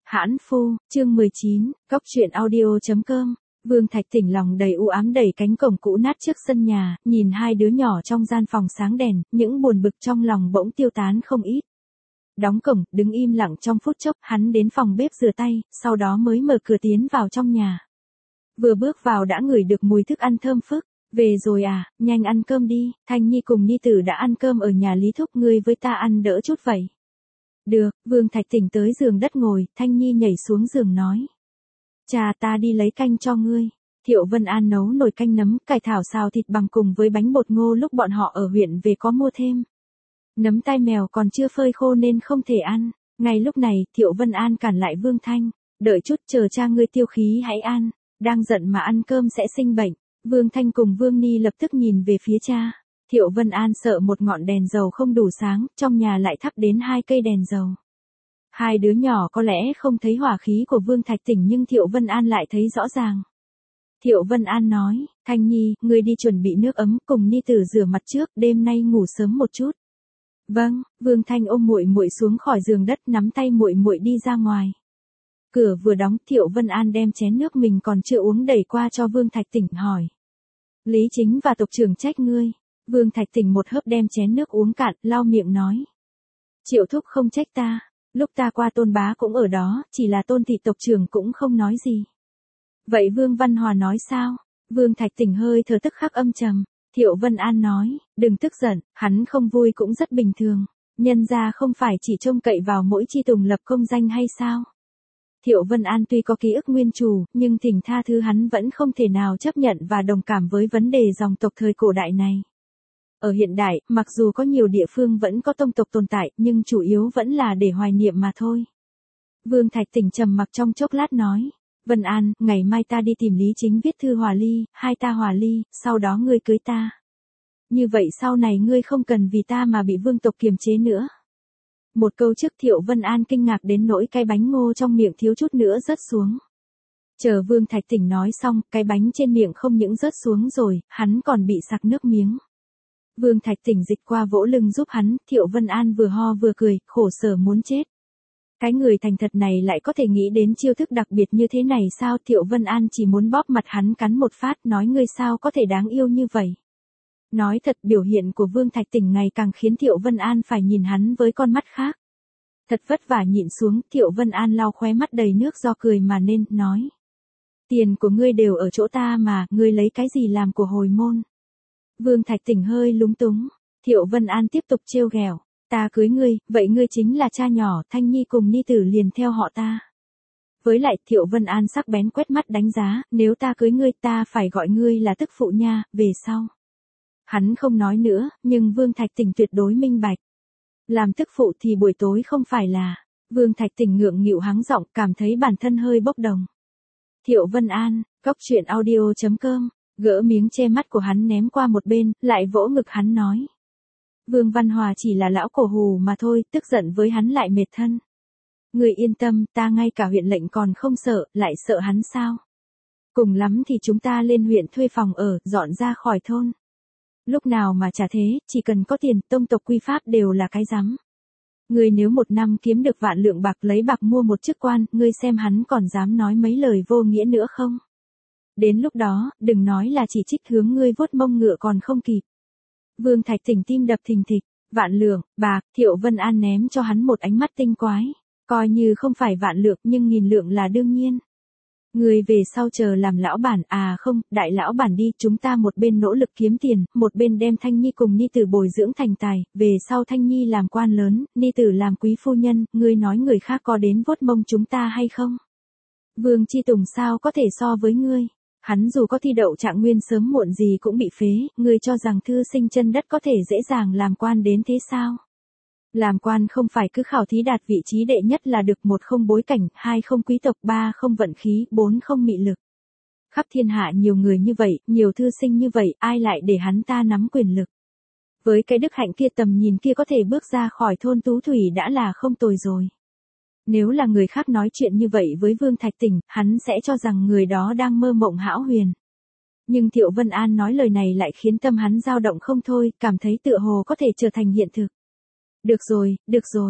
Hãn phu, chương 19, cóc truyện audio.com. Vương Thạch Tỉnh lòng đầy u ám đẩy cánh cổng cũ nát trước sân nhà, nhìn hai đứa nhỏ trong gian phòng sáng đèn, những buồn bực trong lòng bỗng tiêu tán không ít. Đóng cổng, đứng im lặng trong phút chốc, hắn đến phòng bếp rửa tay, sau đó mới mở cửa tiến vào trong nhà. Vừa bước vào đã ngửi được mùi thức ăn thơm phức. Về rồi à, nhanh ăn cơm đi, Thanh Nhi cùng Nhi Tử đã ăn cơm ở nhà Lý Thúc, ngươi với ta ăn đỡ chút vậy. Được, Vương Thạch Tỉnh tới giường đất ngồi, Thanh Nhi nhảy xuống giường nói. Cha, ta đi lấy canh cho ngươi. Thiệu Vân An nấu nồi canh nấm, cải thảo xào thịt bằng cùng với bánh bột ngô lúc bọn họ ở huyện về có mua thêm. Nấm tai mèo còn chưa phơi khô nên không thể ăn. Ngay lúc này, Thiệu Vân An cản lại Vương Thanh. Đợi chút, chờ cha ngươi tiêu khí hãy ăn. Đang giận mà ăn cơm sẽ sinh bệnh. Vương Thanh cùng Vương Ni lập tức nhìn về phía cha. Thiệu Vân An sợ một ngọn đèn dầu không đủ sáng, trong nhà lại thắp đến 2 cây đèn dầu. Hai đứa nhỏ có lẽ không thấy hỏa khí của Vương Thạch Tỉnh nhưng Thiệu Vân An lại thấy rõ ràng. Thiệu Vân An nói, Thanh Nhi, ngươi đi chuẩn bị nước ấm, cùng Ni Tử rửa mặt trước, đêm nay ngủ sớm một chút. Vâng, Vương Thanh ôm muội muội xuống khỏi giường đất, nắm tay muội muội đi ra ngoài. Cửa vừa đóng, Thiệu Vân An đem chén nước mình còn chưa uống đẩy qua cho Vương Thạch Tỉnh hỏi. Lý Chính và tộc trưởng trách ngươi. Vương Thạch Tỉnh một hớp đem chén nước uống cạn, lau miệng nói. Triệu thúc không trách ta, lúc ta qua Tôn bá cũng ở đó, chỉ là Tôn thị tộc trưởng cũng không nói gì. Vậy Vương Văn Hòa nói sao? Vương Thạch Tỉnh hơi thở tức khắc âm trầm. Thiệu Vân An nói, đừng tức giận, hắn không vui cũng rất bình thường. Nhân ra không phải chỉ trông cậy vào mỗi chi tùng lập công danh hay sao? Thiệu Vân An tuy có ký ức nguyên chủ, nhưng thỉnh tha thứ hắn vẫn không thể nào chấp nhận và đồng cảm với vấn đề dòng tộc thời cổ đại này. Ở hiện đại, mặc dù có nhiều địa phương vẫn có tông tộc tồn tại, nhưng chủ yếu vẫn là để hoài niệm mà thôi. Vương Thạch Tỉnh trầm mặc trong chốc lát nói, Vân An, ngày mai ta đi tìm Lý Chính viết thư hòa ly, hai ta hòa ly, sau đó ngươi cưới ta. Như vậy sau này ngươi không cần vì ta mà bị vương tộc kiềm chế nữa. Một câu trước Thiệu Vân An kinh ngạc đến nỗi cái bánh ngô trong miệng thiếu chút nữa rớt xuống. Chờ Vương Thạch Tỉnh nói xong, cái bánh trên miệng không những rớt xuống rồi, hắn còn bị sặc nước miếng. Vương Thạch Tỉnh dịch qua vỗ lưng giúp hắn, Thiệu Vân An vừa ho vừa cười, khổ sở muốn chết. Cái người thành thật này lại có thể nghĩ đến chiêu thức đặc biệt như thế này sao? Thiệu Vân An chỉ muốn bóp mặt hắn cắn một phát, nói ngươi sao có thể đáng yêu như vậy. Nói thật, biểu hiện của Vương Thạch Tỉnh ngày càng khiến Thiệu Vân An phải nhìn hắn với con mắt khác. Thật vất vả nhịn xuống, Thiệu Vân An lau khóe mắt đầy nước do cười mà nên, nói. Tiền của ngươi đều ở chỗ ta mà, ngươi lấy cái gì làm của hồi môn? Vương Thạch Tỉnh hơi lúng túng. Thiệu Vân An tiếp tục trêu ghẹo. Ta cưới ngươi, vậy ngươi chính là cha nhỏ, Thanh Nhi cùng Ni Tử liền theo họ ta. Với lại, Thiệu Vân An sắc bén quét mắt đánh giá, nếu ta cưới ngươi ta phải gọi ngươi là tức phụ nha, về sau. Hắn không nói nữa, nhưng Vương Thạch Tỉnh tuyệt đối minh bạch. Làm tức phụ thì buổi tối không phải là. Vương Thạch Tỉnh ngượng nghịu hắng giọng, cảm thấy bản thân hơi bốc đồng. Thiệu Vân An, cóc truyện audio.com, gỡ miếng che mắt của hắn ném qua một bên, lại vỗ ngực hắn nói. Vương Văn Hòa chỉ là lão cổ hù mà thôi, tức giận với hắn lại mệt thân. Người yên tâm, ta ngay cả huyện lệnh còn không sợ, lại sợ hắn sao? Cùng lắm thì chúng ta lên huyện thuê phòng ở, dọn ra khỏi thôn. Lúc nào mà chả thế, chỉ cần có tiền, tông tộc quy pháp đều là cái rắm. Ngươi nếu một năm kiếm được vạn lượng bạc lấy bạc mua một chức quan, ngươi xem hắn còn dám nói mấy lời vô nghĩa nữa không? Đến lúc đó, đừng nói là chỉ trích hướng ngươi vuốt mông ngựa còn không kịp. Vương Thạch Tỉnh tim đập thình thịch, vạn lượng, bạc, Thiệu Vân An ném cho hắn một ánh mắt tinh quái. Coi như không phải vạn lượng nhưng 1000 lượng là đương nhiên. Người về sau chờ làm lão bản, à không, đại lão bản đi, chúng ta một bên nỗ lực kiếm tiền, một bên đem Thanh Nhi cùng Ni Tử bồi dưỡng thành tài, về sau Thanh Nhi làm quan lớn, Ni Tử làm quý phu nhân, ngươi nói người khác có đến vuốt mông chúng ta hay không? Vương Chi Tùng sao có thể so với ngươi? Hắn dù có thi đậu trạng nguyên sớm muộn gì cũng bị phế, ngươi cho rằng thư sinh chân đất có thể dễ dàng làm quan đến thế sao? Làm quan không phải cứ khảo thí đạt vị trí đệ nhất là được, 1 không bối cảnh, 2 không quý tộc, 3 không vận khí, 4 không mị lực. Khắp thiên hạ nhiều người như vậy, nhiều thư sinh như vậy, ai lại để hắn ta nắm quyền lực? Với cái đức hạnh kia tầm nhìn kia có thể bước ra khỏi thôn Tú Thủy đã là không tồi rồi. Nếu là người khác nói chuyện như vậy với Vương Thạch Tỉnh, hắn sẽ cho rằng người đó đang mơ mộng hão huyền. Nhưng Thiệu Vân An nói lời này lại khiến tâm hắn dao động không thôi, cảm thấy tựa hồ có thể trở thành hiện thực. Được rồi,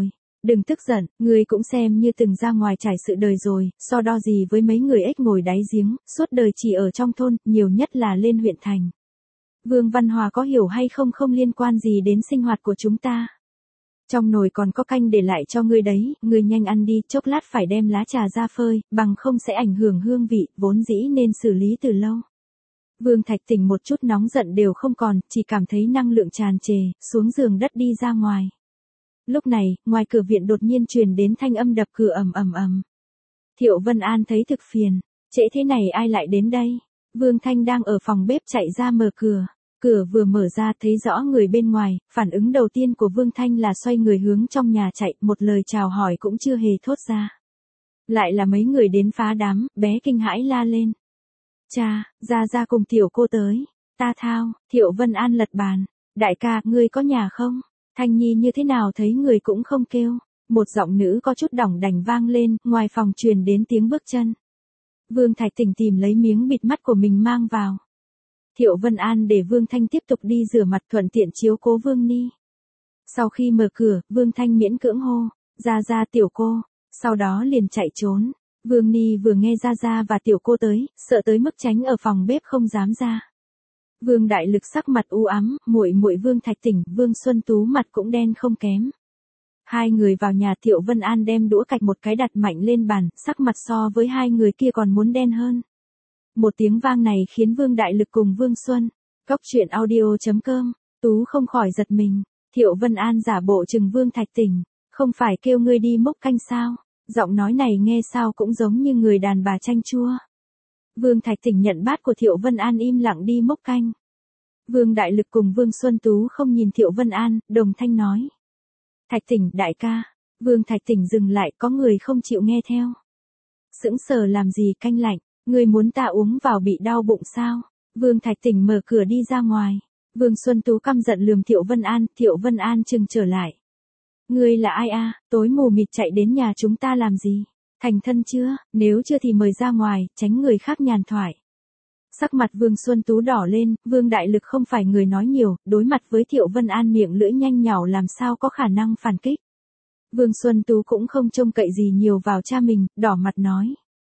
Đừng tức giận, ngươi cũng xem như từng ra ngoài trải sự đời rồi, so đo gì với mấy người ếch ngồi đáy giếng, suốt đời chỉ ở trong thôn, nhiều nhất là lên huyện thành. Vương Văn Hòa có hiểu hay không không liên quan gì đến sinh hoạt của chúng ta. Trong nồi còn có canh để lại cho ngươi đấy, ngươi nhanh ăn đi, chốc lát phải đem lá trà ra phơi, bằng không sẽ ảnh hưởng hương vị, vốn dĩ nên xử lý từ lâu. Vương Thạch Tỉnh một chút nóng giận đều không còn, chỉ cảm thấy năng lượng tràn trề, xuống giường đất đi ra ngoài. Lúc này, ngoài cửa viện đột nhiên truyền đến thanh âm đập cửa ầm ầm ầm. Thiệu Vân An thấy thực phiền, trễ thế này ai lại đến đây? Vương Thanh đang ở phòng bếp chạy ra mở cửa. Cửa vừa mở ra thấy rõ người bên ngoài, phản ứng đầu tiên của Vương Thanh là xoay người hướng trong nhà chạy, một lời chào hỏi cũng chưa hề thốt ra. Lại là mấy người đến phá đám, bé kinh hãi la lên. Cha, ra cùng tiểu cô tới. Ta thao, Thiệu Vân An lật bàn. Đại ca, ngươi có nhà không? Thanh Nhi như thế nào thấy người cũng không kêu. Một giọng nữ có chút đỏng đành vang lên, ngoài phòng truyền đến tiếng bước chân. Vương Thạch Tỉnh tìm lấy miếng bịt mắt của mình mang vào. Thiệu Vân An để Vương Thanh tiếp tục đi rửa mặt thuận tiện chiếu cố Vương Ni. Sau khi mở cửa, Vương Thanh miễn cưỡng hô, ra tiểu cô, sau đó liền chạy trốn. Vương Ni vừa nghe ra và tiểu cô tới, sợ tới mức tránh ở phòng bếp không dám ra. Vương Đại Lực sắc mặt u ám, muội Vương Thạch Tỉnh, Vương Xuân Tú mặt cũng đen không kém. Hai người vào nhà, Thiệu Vân An đem đũa cạch một cái đặt mạnh lên bàn, sắc mặt so với hai người kia còn muốn đen hơn. Một tiếng vang này khiến Vương Đại Lực cùng Vương Xuân, Cóc Truyện Audio.com, Tú không khỏi giật mình. Thiệu Vân An giả bộ chừng Vương Thạch Tỉnh, không phải kêu ngươi đi múc canh sao? Giọng nói này nghe sao cũng giống như người đàn bà chanh chua. Vương Thạch Tỉnh nhận bát của Thiệu Vân An im lặng đi múc canh. Vương Đại Lực cùng Vương Xuân Tú không nhìn Thiệu Vân An, đồng thanh nói. Thạch Tỉnh, đại ca. Vương Thạch Tỉnh dừng lại, có người không chịu nghe theo. Sững sờ làm gì canh lạnh, ngươi muốn ta uống vào bị đau bụng sao? Vương Thạch Tỉnh mở cửa đi ra ngoài. Vương Xuân Tú căm giận lườm Thiệu Vân An chừng trở lại. Ngươi là ai a? Tối mù mịt chạy đến nhà chúng ta làm gì? Thành thân chưa? Nếu chưa thì mời ra ngoài, tránh người khác nhàn thoại. Sắc mặt Vương Xuân Tú đỏ lên, Vương Đại Lực không phải người nói nhiều, đối mặt với Thiệu Vân An miệng lưỡi nhanh nhảu làm sao có khả năng phản kích. Vương Xuân Tú cũng không trông cậy gì nhiều vào cha mình, đỏ mặt nói.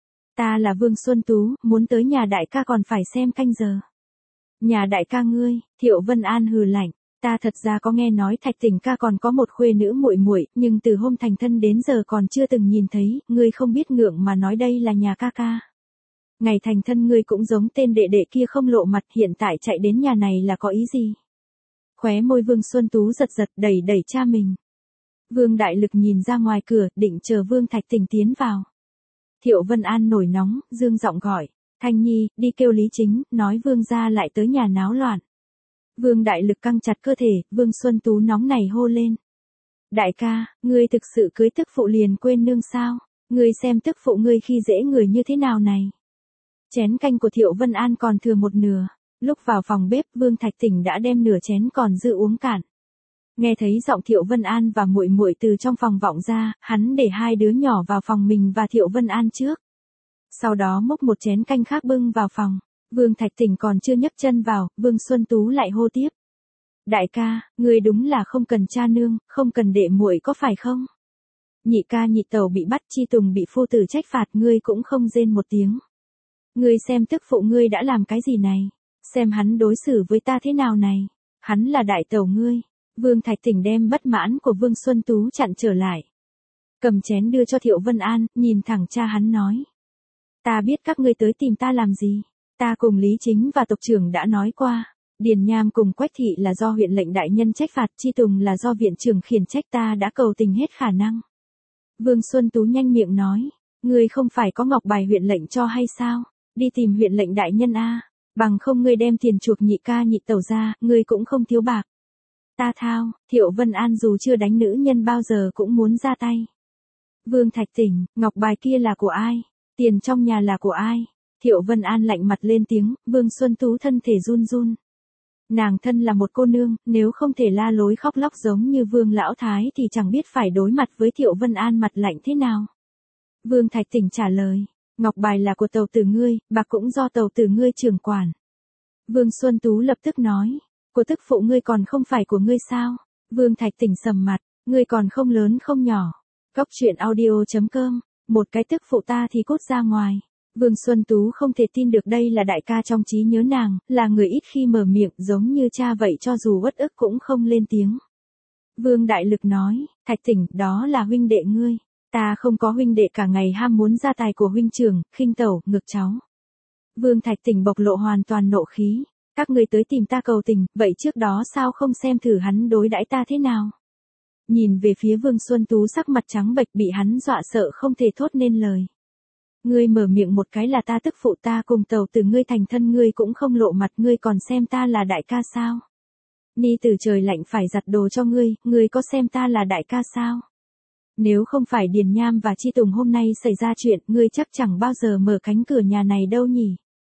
Ta là Vương Xuân Tú, muốn tới nhà đại ca còn phải xem canh giờ. Nhà đại ca ngươi? Thiệu Vân An hừ lạnh. Ta thật ra có nghe nói Thạch Tỉnh ca còn có một khuê nữ muội, nhưng từ hôm thành thân đến giờ còn chưa từng nhìn thấy, ngươi không biết ngượng mà nói đây là nhà ca ca. Ngày thành thân ngươi cũng giống tên đệ đệ kia không lộ mặt, hiện tại chạy đến nhà này là có ý gì? Khóe môi Vương Xuân Tú giật đẩy cha mình. Vương Đại Lực nhìn ra ngoài cửa, định chờ Vương Thạch Tỉnh tiến vào. Thiệu Vân An nổi nóng, dương giọng gọi. Thanh Nhi, đi kêu Lý Chính, nói Vương gia lại tới nhà náo loạn. Vương Đại Lực căng chặt cơ thể, Vương Xuân Tú nóng này hô lên. Đại ca, ngươi thực sự cưới tức phụ liền quên nương sao? Ngươi xem tức phụ ngươi khi dễ người như thế nào này? Chén canh của Thiệu Vân An còn thừa một nửa. Lúc vào phòng bếp, Vương Thạch Tỉnh đã đem nửa chén còn dư uống cạn. Nghe thấy giọng Thiệu Vân An và muội từ trong phòng vọng ra, hắn để hai đứa nhỏ vào phòng mình và Thiệu Vân An trước. Sau đó múc một chén canh khác bưng vào phòng. Vương Thạch Tỉnh còn chưa nhấc chân vào, Vương Xuân Tú lại hô tiếp. Đại ca, ngươi đúng là không cần cha nương, không cần đệ muội có phải không? Nhị ca nhị tẩu bị bắt, Chi Tùng bị phu tử trách phạt, ngươi cũng không rên một tiếng. Ngươi xem tức phụ ngươi đã làm cái gì này? Xem hắn đối xử với ta thế nào này? Hắn là đại tẩu ngươi. Vương Thạch Tỉnh đem bất mãn của Vương Xuân Tú chặn trở lại. Cầm chén đưa cho Thiệu Vân An, nhìn thẳng cha hắn nói. Ta biết các ngươi tới tìm ta làm gì. Ta cùng Lý Chính và tộc trưởng đã nói qua. Điền Nham cùng Quách Thị là do huyện lệnh đại nhân trách phạt, Chi Tùng là do viện trưởng khiển trách, ta đã cầu tình hết khả năng. Vương Xuân Tú nhanh miệng nói. Ngươi không phải có ngọc bài huyện lệnh cho hay sao? Đi tìm huyện lệnh đại nhân a, bằng không ngươi đem tiền chuộc nhị ca nhị tẩu ra, ngươi cũng không thiếu bạc. Ta thao, Thiệu Vân An dù chưa đánh nữ nhân bao giờ cũng muốn ra tay. Vương Thạch Tỉnh, ngọc bài kia là của ai? Tiền trong nhà là của ai? Thiệu Vân An lạnh mặt lên tiếng, Vương Xuân Tú thân thể run run. Nàng thân là một cô nương, nếu không thể la lối khóc lóc giống như Vương Lão Thái thì chẳng biết phải đối mặt với Thiệu Vân An mặt lạnh thế nào. Vương Thạch Tỉnh trả lời, ngọc bài là của tàu tử ngươi, bạc cũng do tàu tử ngươi trưởng quản. Vương Xuân Tú lập tức nói, của tức phụ ngươi còn không phải của ngươi sao? Vương Thạch Tỉnh sầm mặt, ngươi còn không lớn không nhỏ, Cóc truyện audio.com, một cái tức phụ ta thì cút ra ngoài. Vương Xuân Tú không thể tin được đây là đại ca trong trí nhớ nàng, là người ít khi mở miệng giống như cha vậy cho dù uất ức cũng không lên tiếng. Vương Đại Lực nói, Thạch Tỉnh, đó là huynh đệ ngươi. Ta không có huynh đệ cả ngày ham muốn gia tài của huynh trưởng, khinh tẩu, ngược cháu. Vương Thạch Tỉnh bộc lộ hoàn toàn nộ khí. Các ngươi tới tìm ta cầu tình, vậy trước đó sao không xem thử hắn đối đãi ta thế nào? Nhìn về phía Vương Xuân Tú sắc mặt trắng bệch bị hắn dọa sợ không thể thốt nên lời. Ngươi mở miệng một cái là ta tức phụ ta cùng tàu từ ngươi thành thân ngươi cũng không lộ mặt ngươi còn xem ta là đại ca sao? Ni từ trời lạnh phải giặt đồ cho ngươi có xem ta là đại ca sao? Nếu không phải Điền Nham và Chi Tùng hôm nay xảy ra chuyện ngươi chắc chẳng bao giờ mở cánh cửa nhà này đâu nhỉ?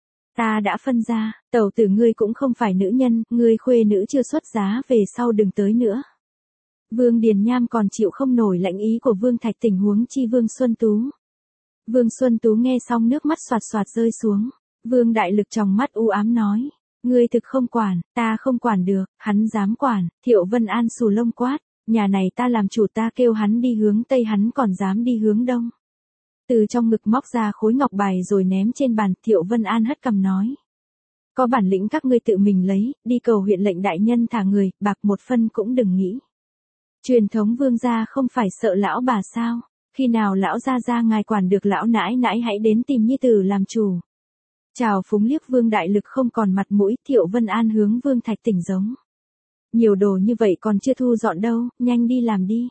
Ta đã phân ra, tàu tử ngươi cũng không phải nữ nhân, ngươi khuê nữ chưa xuất giá về sau đừng tới nữa. Vương Điền Nham còn chịu không nổi lãnh ý của Vương Thạch Tỉnh huống chi Vương Xuân Tú. Vương Xuân Tú nghe xong nước mắt xoạt xoạt rơi xuống. Vương Đại Lực tròng mắt u ám nói. Ngươi thực không quản, ta không quản được, hắn dám quản, Thiệu Vân An xù lông quát. Nhà này ta làm chủ ta kêu hắn đi hướng Tây hắn còn dám đi hướng Đông. Từ trong ngực móc ra khối ngọc bài rồi ném trên bàn, Thiệu Vân An hất cằm nói. Có bản lĩnh các ngươi tự mình lấy, đi cầu huyện lệnh đại nhân thả người, bạc một phân cũng đừng nghĩ. Truyền thống Vương gia không phải sợ lão bà sao, khi nào lão gia ngài quản được lão nãi nãi hãy đến tìm nhi tử làm chủ. Chào phúng liếc Vương Đại Lực không còn mặt mũi, Thiệu Vân An hướng Vương Thạch Tỉnh giống. Nhiều đồ như vậy còn chưa thu dọn đâu, nhanh đi làm đi.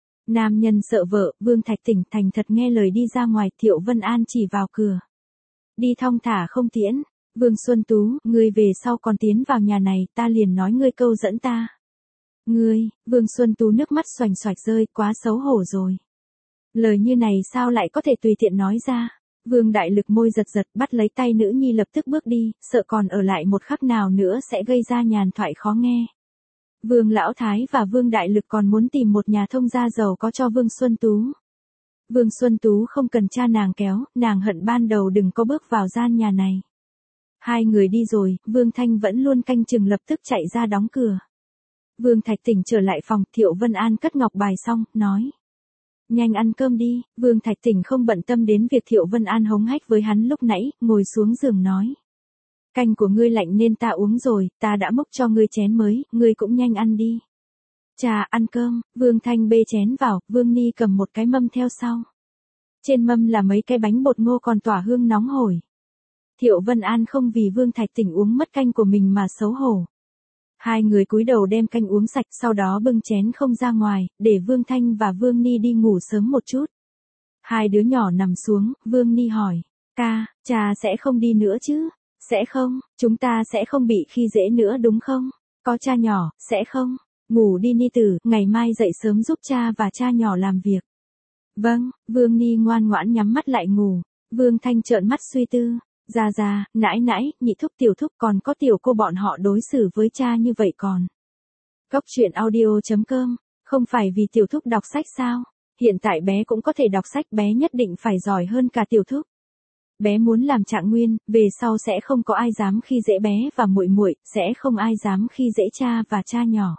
Nam nhân sợ vợ, Vương Thạch Tỉnh thành thật nghe lời đi ra ngoài, Thiệu Vân An chỉ vào cửa. Đi thong thả không tiễn, Vương Xuân Tú, ngươi về sau còn tiến vào nhà này, ta liền nói ngươi câu dẫn ta. Ngươi, Vương Xuân Tú nước mắt xoành xoạch rơi, quá xấu hổ rồi. Lời như này sao lại có thể tùy tiện nói ra. Vương Đại Lực môi giật giật bắt lấy tay nữ nhi lập tức bước đi, sợ còn ở lại một khắc nào nữa sẽ gây ra nhàn thoại khó nghe. Vương Lão Thái và Vương Đại Lực còn muốn tìm một nhà thông gia giàu có cho Vương Xuân Tú. Vương Xuân Tú không cần cha nàng kéo, nàng hận ban đầu đừng có bước vào gian nhà này. Hai người đi rồi, Vương Thanh vẫn luôn canh chừng lập tức chạy ra đóng cửa. Vương Thạch Tỉnh trở lại phòng, Thiệu Vân An cất ngọc bài xong, nói. Nhanh ăn cơm đi, Vương Thạch Tỉnh không bận tâm đến việc Thiệu Vân An hống hách với hắn lúc nãy, ngồi xuống giường nói. Canh của ngươi lạnh nên ta uống rồi, ta đã múc cho ngươi chén mới, ngươi cũng nhanh ăn đi. Chà, ăn cơm, Vương Thanh bê chén vào, Vương Ni cầm một cái mâm theo sau. Trên mâm là mấy cái bánh bột ngô còn tỏa hương nóng hổi. Thiệu Vân An không vì Vương Thạch Tỉnh uống mất canh của mình mà xấu hổ. Hai người cúi đầu đem canh uống sạch sau đó bưng chén không ra ngoài, để Vương Thanh và Vương Ni đi ngủ sớm một chút. Hai đứa nhỏ nằm xuống, Vương Ni hỏi, ca, cha sẽ không đi nữa chứ? Sẽ không, chúng ta sẽ không bị khi dễ nữa đúng không? Có cha nhỏ, sẽ không? Ngủ đi Ni tử, ngày mai dậy sớm giúp cha và cha nhỏ làm việc. Vâng, Vương Ni ngoan ngoãn nhắm mắt lại ngủ. Vương Thanh trợn mắt suy tư. Ra, nãi nãi, nhị thúc tiểu thúc còn có tiểu cô bọn họ đối xử với cha như vậy còn. Cóc truyện audio.com, không phải vì tiểu thúc đọc sách sao? Hiện tại bé cũng có thể đọc sách, bé nhất định phải giỏi hơn cả tiểu thúc. Bé muốn làm trạng nguyên, về sau sẽ không có ai dám khi dễ bé và muội muội, sẽ không ai dám khi dễ cha và cha nhỏ.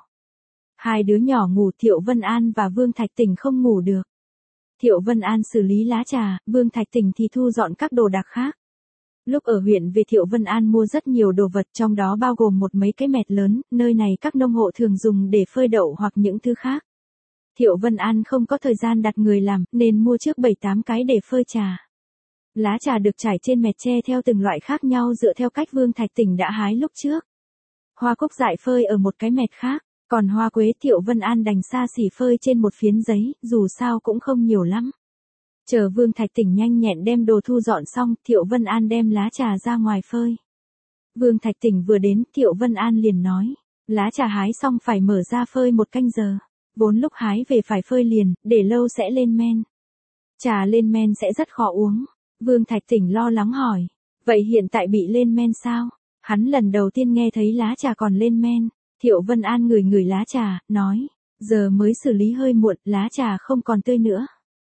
Hai đứa nhỏ ngủ, Thiệu Vân An và Vương Thạch Tỉnh không ngủ được. Thiệu Vân An xử lý lá trà, Vương Thạch Tỉnh thì thu dọn các đồ đạc khác. Lúc ở huyện về Thiệu Vân An mua rất nhiều đồ vật trong đó bao gồm một mấy cái mẹt lớn, nơi này các nông hộ thường dùng để phơi đậu hoặc những thứ khác. Thiệu Vân An không có thời gian đặt người làm nên mua trước 7-8 cái để phơi trà. Lá trà được trải trên mẹt tre theo từng loại khác nhau dựa theo cách Vương Thạch Tỉnh đã hái lúc trước. Hoa cúc dại phơi ở một cái mẹt khác, còn hoa quế Thiệu Vân An đành xa xỉ phơi trên một phiến giấy, dù sao cũng không nhiều lắm. Chờ Vương Thạch Tỉnh nhanh nhẹn đem đồ thu dọn xong, Thiệu Vân An đem lá trà ra ngoài phơi. Vương Thạch Tỉnh vừa đến, Thiệu Vân An liền nói, lá trà hái xong phải mở ra phơi 1 canh giờ. Vốn lúc hái về phải phơi liền, để lâu sẽ lên men. Trà lên men sẽ rất khó uống. Vương Thạch Tỉnh lo lắng hỏi, vậy hiện tại bị lên men sao? Hắn lần đầu tiên nghe thấy lá trà còn lên men. Thiệu Vân An ngửi lá trà, nói, giờ mới xử lý hơi muộn, lá trà không còn tươi nữa.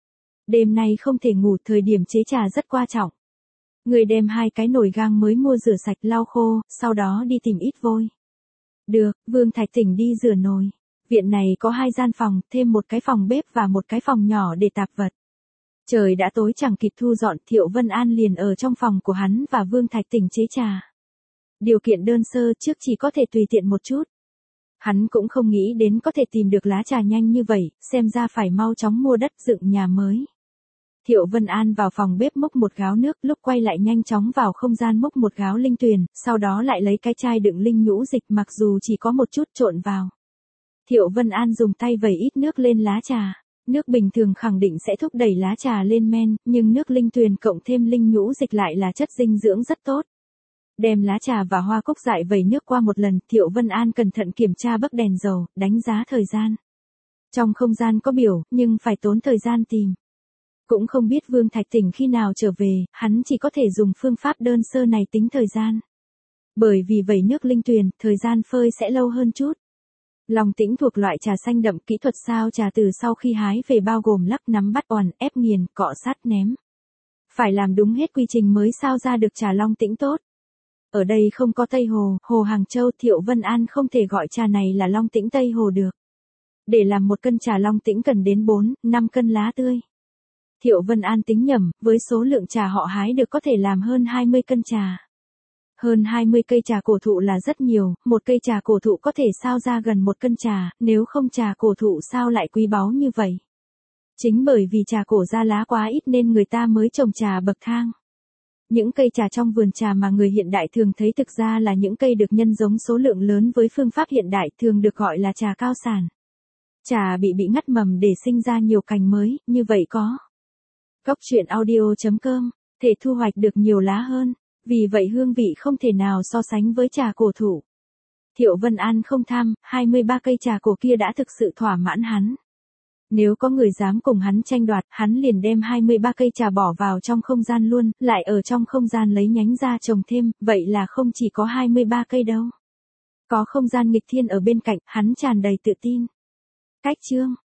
Đêm nay không thể ngủ, thời điểm chế trà rất quan trọng. Người đem 2 cái nồi gang mới mua rửa sạch lau khô, sau đó đi tìm ít vôi. Được, Vương Thạch Tỉnh đi rửa nồi. Viện này có 2 gian phòng, thêm một cái phòng bếp và một cái phòng nhỏ để tạp vật. Trời đã tối chẳng kịp thu dọn, Thiệu Vân An liền ở trong phòng của hắn và Vương Thạch Tỉnh chế trà. Điều kiện đơn sơ trước chỉ có thể tùy tiện một chút. Hắn cũng không nghĩ đến có thể tìm được lá trà nhanh như vậy, xem ra phải mau chóng mua đất dựng nhà mới. Thiệu Vân An vào phòng bếp múc một gáo nước, lúc quay lại nhanh chóng vào không gian múc một gáo linh tuyền, sau đó lại lấy cái chai đựng linh nhũ dịch mặc dù chỉ có một chút trộn vào. Thiệu Vân An dùng tay vẩy ít nước lên lá trà. Nước bình thường khẳng định sẽ thúc đẩy lá trà lên men, nhưng nước linh tuyền cộng thêm linh nhũ dịch lại là chất dinh dưỡng rất tốt. Đem lá trà và hoa cúc dại vẩy nước qua một lần, Thiệu Vân An cẩn thận kiểm tra bấc đèn dầu, đánh giá thời gian. Trong không gian có biểu, nhưng phải tốn thời gian tìm. Cũng không biết Vương Thạch Tỉnh khi nào trở về, hắn chỉ có thể dùng phương pháp đơn sơ này tính thời gian. Bởi vì vẩy nước linh tuyền, thời gian phơi sẽ lâu hơn chút. Long Tĩnh thuộc loại trà xanh đậm, kỹ thuật sao trà từ sau khi hái về bao gồm lắc, nắm, bắt oằn, ép nghiền, cọ sát, ném. Phải làm đúng hết quy trình mới sao ra được trà Long Tĩnh tốt. Ở đây không có Tây Hồ, Hồ Hàng Châu, Thiệu Vân An không thể gọi trà này là Long Tĩnh Tây Hồ được. Để làm 1 cân trà Long Tĩnh cần đến 4-5 cân lá tươi. Thiệu Vân An tính nhầm, với số lượng trà họ hái được có thể làm hơn 20 cân trà. Hơn 20 cây trà cổ thụ là rất nhiều, 1 cây trà cổ thụ có thể sao ra gần 1 cân trà, nếu không trà cổ thụ sao lại quý báu như vậy. Chính bởi vì trà cổ ra lá quá ít nên người ta mới trồng trà bậc thang. Những cây trà trong vườn trà mà người hiện đại thường thấy thực ra là những cây được nhân giống số lượng lớn với phương pháp hiện đại thường được gọi là trà cao sản. Trà bị ngắt mầm để sinh ra nhiều cành mới, như vậy có. Góc truyện audio.com, thể thu hoạch được nhiều lá hơn, vì vậy hương vị không thể nào so sánh với trà cổ thụ. Thiệu Vân An không tham, 23 cây trà cổ kia đã thực sự thỏa mãn hắn. Nếu có người dám cùng hắn tranh đoạt, hắn liền đem 23 cây trà bỏ vào trong không gian luôn, lại ở trong không gian lấy nhánh ra trồng thêm, vậy là không chỉ có 23 cây đâu. Có không gian nghịch thiên ở bên cạnh, hắn tràn đầy tự tin. Cách chương